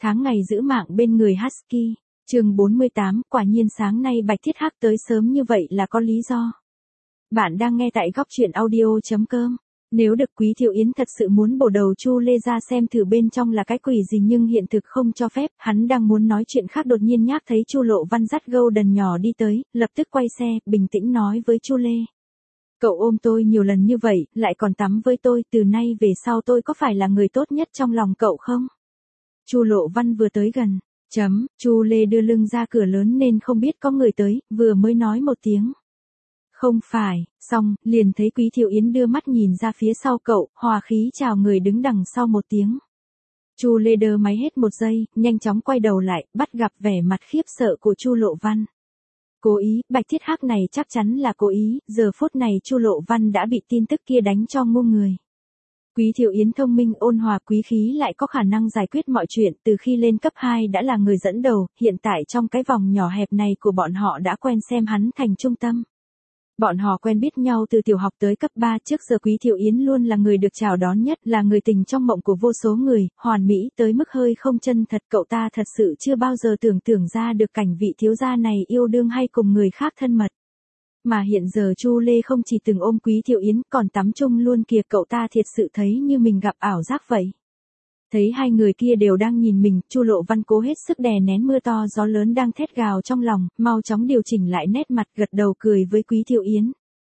Tháng ngày giữ mạng bên người Husky. Chương 48, quả nhiên sáng nay Bạch Thiết Hắc tới sớm như vậy là có lý do. Bạn đang nghe tại góc truyện audio.com. Nếu được Quý Thiệu Yến thật sự muốn bổ đầu Chu Lê ra xem thử bên trong là cái quỷ gì nhưng hiện thực không cho phép, hắn đang muốn nói chuyện khác đột nhiên nhác thấy Chu Lộ Văn dắt Golden nhỏ đi tới, lập tức quay xe, bình tĩnh nói với Chu Lê. Cậu ôm tôi nhiều lần như vậy, lại còn tắm với tôi, từ nay về sau tôi có phải là người tốt nhất trong lòng cậu không? Chu Lộ Văn vừa tới gần. Chu Lê đưa lưng ra cửa lớn nên không biết có người tới, vừa mới nói một tiếng. Không phải, xong, liền thấy Quý Thiệu Yến đưa mắt nhìn ra phía sau cậu, hòa khí chào người đứng đằng sau một tiếng. Chu Lê đơ máy hết một giây, nhanh chóng quay đầu lại, bắt gặp vẻ mặt khiếp sợ của Chu Lộ Văn. Cố ý, Bạch Thiết Hắc này chắc chắn là cố ý, giờ phút này Chu Lộ Văn đã bị tin tức kia đánh cho ngu người. Quý Thiệu Yến thông minh ôn hòa quý khí lại có khả năng giải quyết mọi chuyện, từ khi lên cấp 2 đã là người dẫn đầu, hiện tại trong cái vòng nhỏ hẹp này của bọn họ đã quen xem hắn thành trung tâm. Bọn họ quen biết nhau từ tiểu học tới cấp 3, trước giờ Quý Thiệu Yến luôn là người được chào đón nhất, là người tình trong mộng của vô số người, hoàn mỹ tới mức hơi không chân thật. Cậu ta thật sự chưa bao giờ tưởng tượng ra được cảnh vị thiếu gia này yêu đương hay cùng người khác thân mật. Mà hiện giờ Chu Lê không chỉ từng ôm Quý Thiệu Yến còn tắm chung luôn kìa, cậu ta thiệt sự thấy như mình gặp ảo giác vậy. Thấy hai người kia đều đang nhìn mình, Chu Lộ Văn cố hết sức đè nén mưa to gió lớn đang thét gào trong lòng, mau chóng điều chỉnh lại nét mặt gật đầu cười với Quý Thiệu Yến.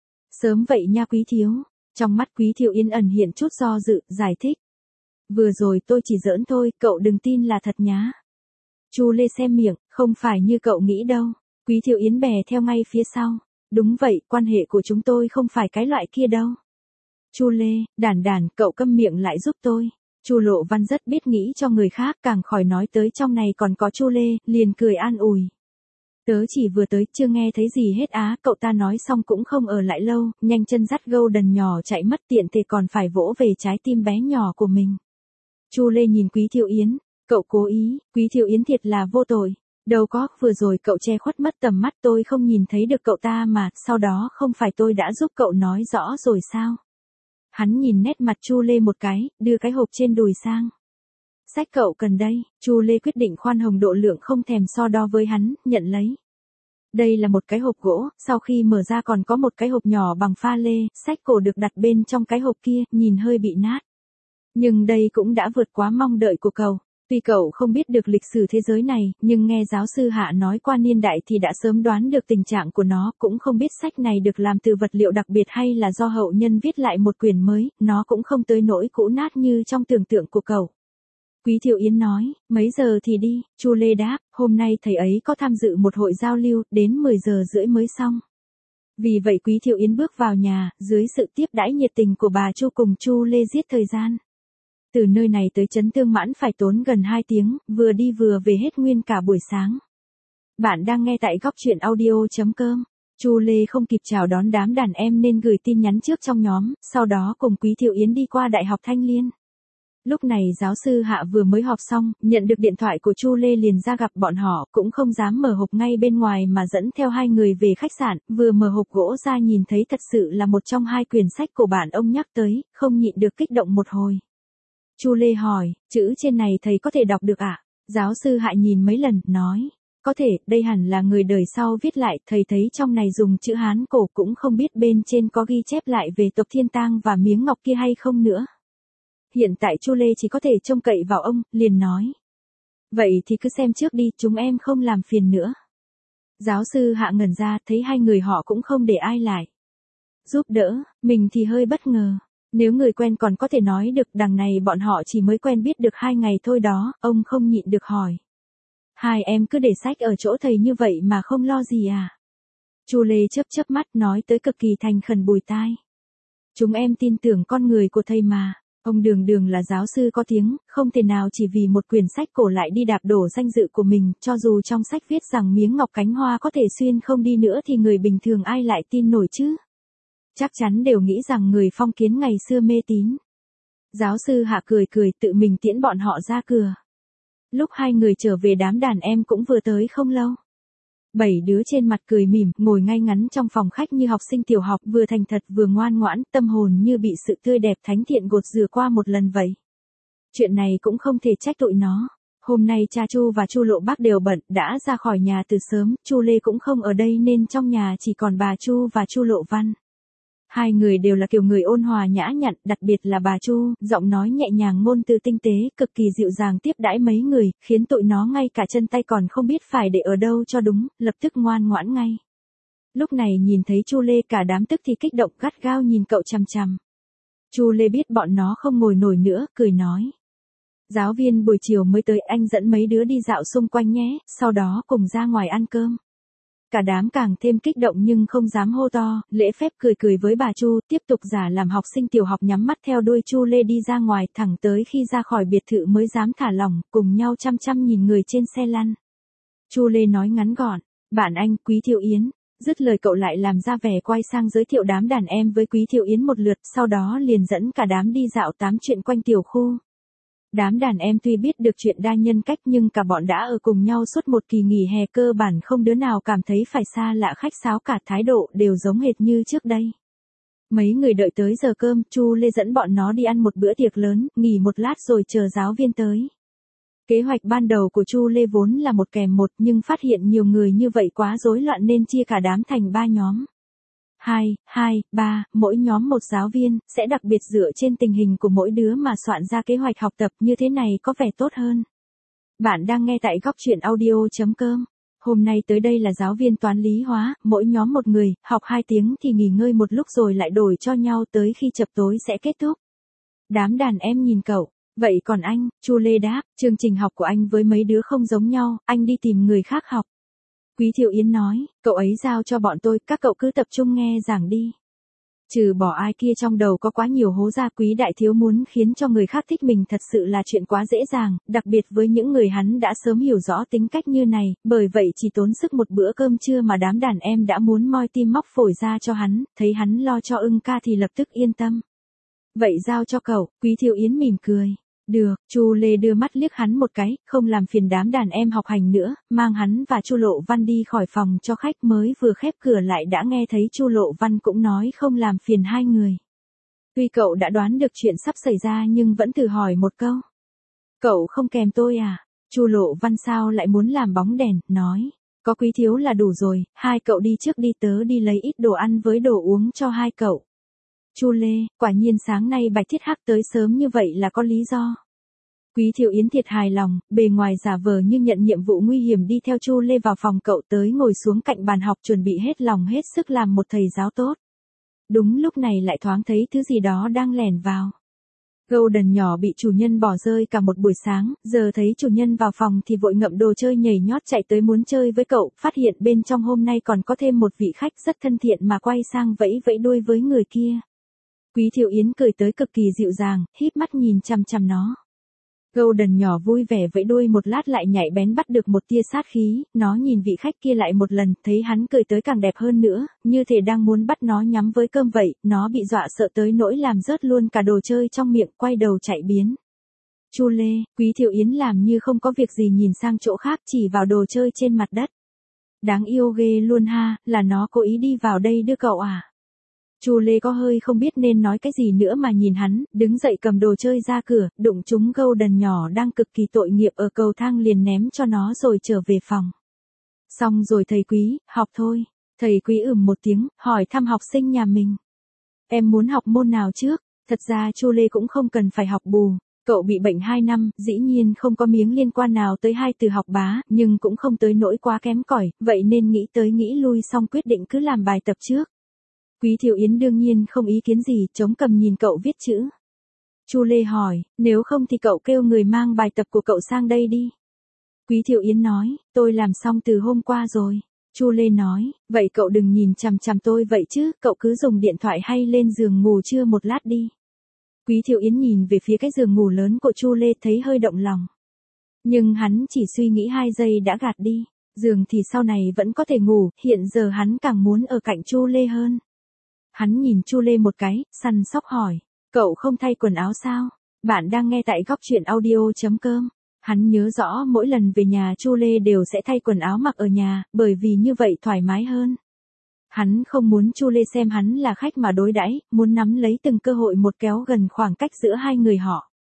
Sớm vậy nha Quý Thiếu. Trong mắt Quý Thiệu Yến ẩn hiện chút do dự, giải thích. Vừa rồi tôi chỉ giỡn thôi, cậu đừng tin là thật nhá. Chu Lê xem miệng, không phải như cậu nghĩ đâu. Quý Thiệu Yến bè theo ngay phía sau. Đúng vậy, quan hệ của chúng tôi không phải cái loại kia đâu. Chu Lê, đàn, cậu câm miệng lại giúp tôi. Chu Lộ Văn rất biết nghĩ cho người khác, càng khỏi nói tới trong này còn có Chu Lê, liền cười an ủi. Tớ chỉ vừa tới, chưa nghe thấy gì hết á, cậu ta nói xong cũng không ở lại lâu, nhanh chân dắt Golden nhỏ chạy mất, tiện thể còn phải vỗ về trái tim bé nhỏ của mình. Chu Lê nhìn Quý Thiệu Yến, cậu cố ý, Quý Thiệu Yến thiệt là vô tội. Đâu có, vừa rồi cậu che khuất mất tầm mắt tôi không nhìn thấy được cậu ta mà, sau đó không phải tôi đã giúp cậu nói rõ rồi sao? Hắn nhìn nét mặt Chu Lê một cái, đưa cái hộp trên đùi sang. Sách cậu cần đây, Chu Lê quyết định khoan hồng độ lượng không thèm so đo với hắn, nhận lấy. Đây là một cái hộp gỗ, sau khi mở ra còn có một cái hộp nhỏ bằng pha lê, sách cổ được đặt bên trong cái hộp kia, nhìn hơi bị nát. Nhưng đây cũng đã vượt quá mong đợi của cậu. Tuy cậu không biết được lịch sử thế giới này, nhưng nghe giáo sư Hạ nói qua niên đại thì đã sớm đoán được tình trạng của nó, cũng không biết sách này được làm từ vật liệu đặc biệt hay là do hậu nhân viết lại một quyển mới, nó cũng không tới nỗi cũ nát như trong tưởng tượng của cậu. Quý Thiệu Yến nói, mấy giờ thì đi, Chu Lê đáp, hôm nay thầy ấy có tham dự một hội giao lưu, đến 10 giờ rưỡi mới xong. Vì vậy Quý Thiệu Yến bước vào nhà, dưới sự tiếp đãi nhiệt tình của bà Chu cùng Chu Lê giết thời gian. Từ nơi này tới Trấn Tương Mãn phải tốn gần 2 tiếng, vừa đi vừa về hết nguyên cả buổi sáng. Bạn đang nghe tại góc truyện audio.com. Chu Lê không kịp chào đón đám đàn em nên gửi tin nhắn trước trong nhóm, sau đó cùng Quý Thiệu Yến đi qua Đại học Thanh Liên. Lúc này giáo sư Hạ vừa mới họp xong, nhận được điện thoại của Chu Lê liền ra gặp bọn họ, cũng không dám mở hộp ngay bên ngoài mà dẫn theo hai người về khách sạn, vừa mở hộp gỗ ra nhìn thấy thật sự là một trong hai quyển sách của bạn ông nhắc tới, không nhịn được kích động một hồi. Chu Lê hỏi, chữ trên này thầy có thể đọc được ạ? Giáo sư Hạ nhìn mấy lần, nói, có thể, đây hẳn là người đời sau viết lại, thầy thấy trong này dùng chữ Hán cổ cũng không biết bên trên có ghi chép lại về tộc Thiên Tang và miếng ngọc kia hay không nữa. Hiện tại Chu Lê chỉ có thể trông cậy vào ông, liền nói. Vậy thì cứ xem trước đi, chúng em không làm phiền nữa. Giáo sư Hạ ngẩn ra, thấy hai người họ cũng không để ai lại giúp đỡ, mình thì hơi bất ngờ. Nếu người quen còn có thể nói được, đằng này bọn họ chỉ mới quen biết được 2 ngày thôi đó, ông không nhịn được hỏi. Hai em cứ để sách ở chỗ thầy như vậy mà không lo gì à? Chu Lê chớp mắt nói tới cực kỳ thành khẩn bùi tai. Chúng em tin tưởng con người của thầy mà, ông đường là giáo sư có tiếng, không thể nào chỉ vì một quyển sách cổ lại đi đạp đổ danh dự của mình, cho dù trong sách viết rằng miếng ngọc cánh hoa có thể xuyên không đi nữa thì người bình thường ai lại tin nổi chứ? Chắc chắn đều nghĩ rằng người phong kiến ngày xưa mê tín. Giáo sư Hạ cười tự mình tiễn bọn họ ra cửa. Lúc hai người trở về đám đàn em cũng vừa tới không lâu. 7 đứa trên mặt cười mỉm, ngồi ngay ngắn trong phòng khách như học sinh tiểu học, vừa thành thật vừa ngoan ngoãn, tâm hồn như bị sự tươi đẹp thánh thiện gột rửa qua một lần vậy. Chuyện này cũng không thể trách tụi nó. Hôm nay cha Chu và Chu Lộ Bác đều bận, đã ra khỏi nhà từ sớm, Chu Lê cũng không ở đây nên trong nhà chỉ còn bà Chu và Chu Lộ Văn. Hai người đều là kiểu người ôn hòa nhã nhặn, đặc biệt là bà Chu, giọng nói nhẹ nhàng ngôn từ tinh tế, cực kỳ dịu dàng tiếp đãi mấy người, khiến tụi nó ngay cả chân tay còn không biết phải để ở đâu cho đúng, lập tức ngoan ngoãn ngay. Lúc này nhìn thấy Chu Lê cả đám tức thì kích động gắt gao nhìn cậu chằm chằm. Chu Lê biết bọn nó không ngồi nổi nữa, cười nói. Giáo viên buổi chiều mới tới, anh dẫn mấy đứa đi dạo xung quanh nhé, sau đó cùng ra ngoài ăn cơm. Cả đám càng thêm kích động nhưng không dám hô to, lễ phép cười cười với bà Chu, tiếp tục giả làm học sinh tiểu học nhắm mắt theo đuôi Chu Lê đi ra ngoài, thẳng tới khi ra khỏi biệt thự mới dám thả lỏng, cùng nhau chăm chăm nhìn người trên xe lăn. Chu Lê nói ngắn gọn, bạn anh, Quý Thiệu Yến. Dứt lời cậu lại làm ra vẻ quay sang giới thiệu đám đàn em với Quý Thiệu Yến một lượt, sau đó liền dẫn cả đám đi dạo tám chuyện quanh tiểu khu. Đám đàn em tuy biết được chuyện đa nhân cách nhưng cả bọn đã ở cùng nhau suốt một kỳ nghỉ hè, cơ bản không đứa nào cảm thấy phải xa lạ khách sáo cả, thái độ đều giống hệt như trước đây. Mấy người đợi tới giờ cơm, Chu Lê dẫn bọn nó đi ăn một bữa tiệc lớn, nghỉ một lát rồi chờ giáo viên tới. Kế hoạch ban đầu của Chu Lê vốn là một kèm một nhưng phát hiện nhiều người như vậy quá rối loạn nên chia cả đám thành 3 nhóm. 2, 3, mỗi nhóm một giáo viên, sẽ đặc biệt dựa trên tình hình của mỗi đứa mà soạn ra kế hoạch học tập, như thế này có vẻ tốt hơn. Bạn đang nghe tại góc truyện audio.com. Hôm nay tới đây là giáo viên toán lý hóa, mỗi nhóm một người, học 2 tiếng thì nghỉ ngơi một lúc rồi lại đổi cho nhau tới khi chập tối sẽ kết thúc. Đám đàn em nhìn cậu. Vậy còn anh, Chu Lê đáp, chương trình học của anh với mấy đứa không giống nhau, anh đi tìm người khác học. Quý Thiệu Yến nói, cậu ấy giao cho bọn tôi, các cậu cứ tập trung nghe giảng đi. Trừ bỏ ai kia trong đầu có quá nhiều hố ra, Quý đại thiếu muốn khiến cho người khác thích mình thật sự là chuyện quá dễ dàng, đặc biệt với những người hắn đã sớm hiểu rõ tính cách như này, bởi vậy chỉ tốn sức một bữa cơm trưa mà đám đàn em đã muốn moi tim móc phổi ra cho hắn, thấy hắn lo cho ưng ca thì lập tức yên tâm. Vậy giao cho cậu, Quý Thiệu Yến mỉm cười. Được, Chu Lê đưa mắt liếc hắn một cái, không làm phiền đám đàn em học hành nữa, mang hắn và Chu Lộ Văn đi khỏi phòng cho khách, mới vừa khép cửa lại đã nghe thấy Chu Lộ Văn cũng nói không làm phiền hai người. Tuy cậu đã đoán được chuyện sắp xảy ra nhưng vẫn thử hỏi một câu. Cậu không kèm tôi à? Chu Lộ Văn sao lại muốn làm bóng đèn, nói. Có Quý thiếu là đủ rồi, hai cậu đi trước đi, tớ đi lấy ít đồ ăn với đồ uống cho hai cậu. Chu Lê, quả nhiên sáng nay Bạch Thiết Hắc tới sớm như vậy là có lý do. Quý Thiệu Yến thiệt hài lòng, bề ngoài giả vờ như nhận nhiệm vụ nguy hiểm đi theo Chu Lê vào phòng cậu, tới ngồi xuống cạnh bàn học chuẩn bị hết lòng hết sức làm một thầy giáo tốt. Đúng lúc này lại thoáng thấy thứ gì đó đang lẻn vào. Golden nhỏ bị chủ nhân bỏ rơi cả một buổi sáng, giờ thấy chủ nhân vào phòng thì vội ngậm đồ chơi nhảy nhót chạy tới muốn chơi với cậu, phát hiện bên trong hôm nay còn có thêm một vị khách rất thân thiện mà quay sang vẫy vẫy đuôi với người kia. Quý Thiệu Yến cười tới cực kỳ dịu dàng, híp mắt nhìn chằm chằm nó. Golden nhỏ vui vẻ vẫy đuôi một lát lại nhạy bén bắt được một tia sát khí, nó nhìn vị khách kia lại một lần, thấy hắn cười tới càng đẹp hơn nữa, như thể đang muốn bắt nó nhắm với cơm vậy, nó bị dọa sợ tới nỗi làm rớt luôn cả đồ chơi trong miệng, quay đầu chạy biến. Chu Lê, Quý Thiệu Yến làm như không có việc gì nhìn sang chỗ khác, chỉ vào đồ chơi trên mặt đất. Đáng yêu ghê luôn ha, là nó cố ý đi vào đây đưa cậu à? Chu Lê có hơi không biết nên nói cái gì nữa mà nhìn hắn, đứng dậy cầm đồ chơi ra cửa, đụng trúng Golden nhỏ đang cực kỳ tội nghiệp ở cầu thang liền ném cho nó rồi trở về phòng. Xong rồi thầy Quý, học thôi. Thầy Quý một tiếng, hỏi thăm học sinh nhà mình. Em muốn học môn nào trước? Thật ra Chu Lê cũng không cần phải học bù. Cậu bị bệnh 2 năm, dĩ nhiên không có miếng liên quan nào tới hai từ học bá, nhưng cũng không tới nỗi quá kém cỏi, vậy nên nghĩ tới nghĩ lui xong quyết định cứ làm bài tập trước. Quý Thiệu Yến đương nhiên không ý kiến gì, chống cầm nhìn cậu viết chữ. Chu Lê hỏi, nếu không thì cậu kêu người mang bài tập của cậu sang đây đi. Quý Thiệu Yến nói, tôi làm xong từ hôm qua rồi. Chu Lê nói, vậy cậu đừng nhìn chằm chằm tôi vậy chứ, cậu cứ dùng điện thoại hay lên giường ngủ trưa một lát đi. Quý Thiệu Yến nhìn về phía cái giường ngủ lớn của Chu Lê thấy hơi động lòng. Nhưng hắn chỉ suy nghĩ 2 giây đã gạt đi, giường thì sau này vẫn có thể ngủ, hiện giờ hắn càng muốn ở cạnh Chu Lê hơn. Hắn nhìn Chu Lê một cái, săn sóc hỏi, cậu không thay quần áo sao? Bạn đang nghe tại góc truyện audio.com. Hắn nhớ rõ mỗi lần về nhà Chu Lê đều sẽ thay quần áo mặc ở nhà, bởi vì như vậy thoải mái hơn. Hắn không muốn Chu Lê xem hắn là khách mà đối đãi, muốn nắm lấy từng cơ hội một kéo gần khoảng cách giữa hai người họ.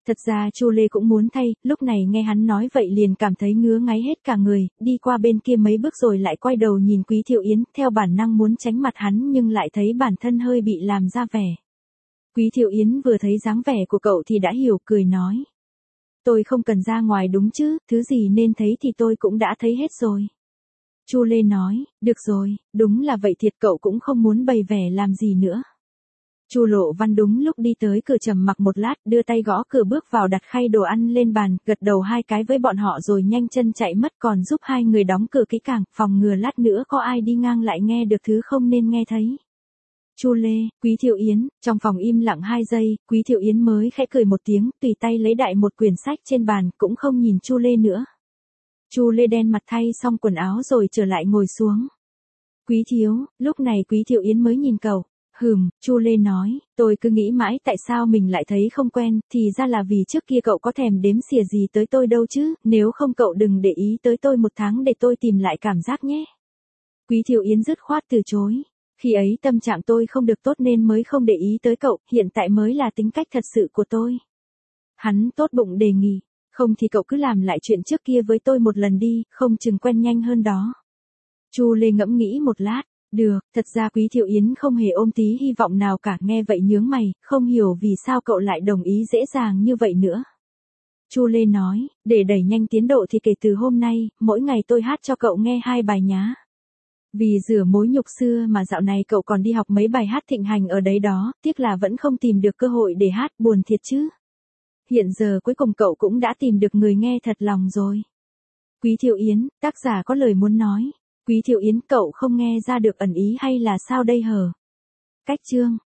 Thật ra Chu Lê cũng muốn thay, lúc này nghe hắn nói vậy liền cảm thấy ngứa ngáy hết cả người, đi qua bên kia mấy bước rồi lại quay đầu nhìn Quý Thiệu Yến, theo bản năng muốn tránh mặt hắn nhưng lại thấy bản thân hơi bị làm ra vẻ. Quý Thiệu Yến vừa thấy dáng vẻ của cậu thì đã hiểu, cười nói. Tôi không cần ra ngoài đúng chứ, thứ gì nên thấy thì tôi cũng đã thấy hết rồi. Chu Lê nói, được rồi, đúng là vậy thiệt, cậu cũng không muốn bày vẻ làm gì nữa. Chu Lộ Văn đúng lúc đi tới cửa trầm mặc một lát, đưa tay gõ cửa bước vào đặt khay đồ ăn lên bàn, gật đầu hai cái với bọn họ rồi nhanh chân chạy mất, còn giúp hai người đóng cửa kỹ càng, phòng ngừa lát nữa có ai đi ngang lại nghe được thứ không nên nghe thấy. Chu Lê, Quý Thiệu Yến, trong phòng im lặng 2 giây, Quý Thiệu Yến mới khẽ cười một tiếng, tùy tay lấy đại một quyển sách trên bàn, cũng không nhìn Chu Lê nữa. Chu Lê đen mặt thay xong quần áo rồi trở lại ngồi xuống. Quý Thiếu, lúc này Quý Thiệu Yến mới nhìn cậu. Chu Lê nói, tôi cứ nghĩ mãi tại sao mình lại thấy không quen, thì ra là vì trước kia cậu có thèm đếm xỉa gì tới tôi đâu chứ, nếu không cậu đừng để ý tới tôi 1 tháng để tôi tìm lại cảm giác nhé. Quý Thiệu Yến dứt khoát từ chối. Khi ấy tâm trạng tôi không được tốt nên mới không để ý tới cậu, hiện tại mới là tính cách thật sự của tôi. Hắn tốt bụng đề nghị, không thì cậu cứ làm lại chuyện trước kia với tôi một lần đi, không chừng quen nhanh hơn đó. Chu Lê ngẫm nghĩ một lát. Được, thật ra Quý Thiệu Yến không hề ôm tí hy vọng nào cả, nghe vậy nhướng mày, không hiểu vì sao cậu lại đồng ý dễ dàng như vậy nữa. Chu Lê nói, để đẩy nhanh tiến độ thì kể từ hôm nay, mỗi ngày tôi hát cho cậu nghe 2 bài nhá. Vì rửa mối nhục xưa mà dạo này cậu còn đi học mấy bài hát thịnh hành ở đấy đó, tiếc là vẫn không tìm được cơ hội để hát, buồn thiệt chứ. Hiện giờ cuối cùng cậu cũng đã tìm được người nghe thật lòng rồi. Quý Thiệu Yến, tác giả có lời muốn nói. Quý Thiệu Yến, cậu không nghe ra được ẩn ý hay là sao đây hở? Cách chương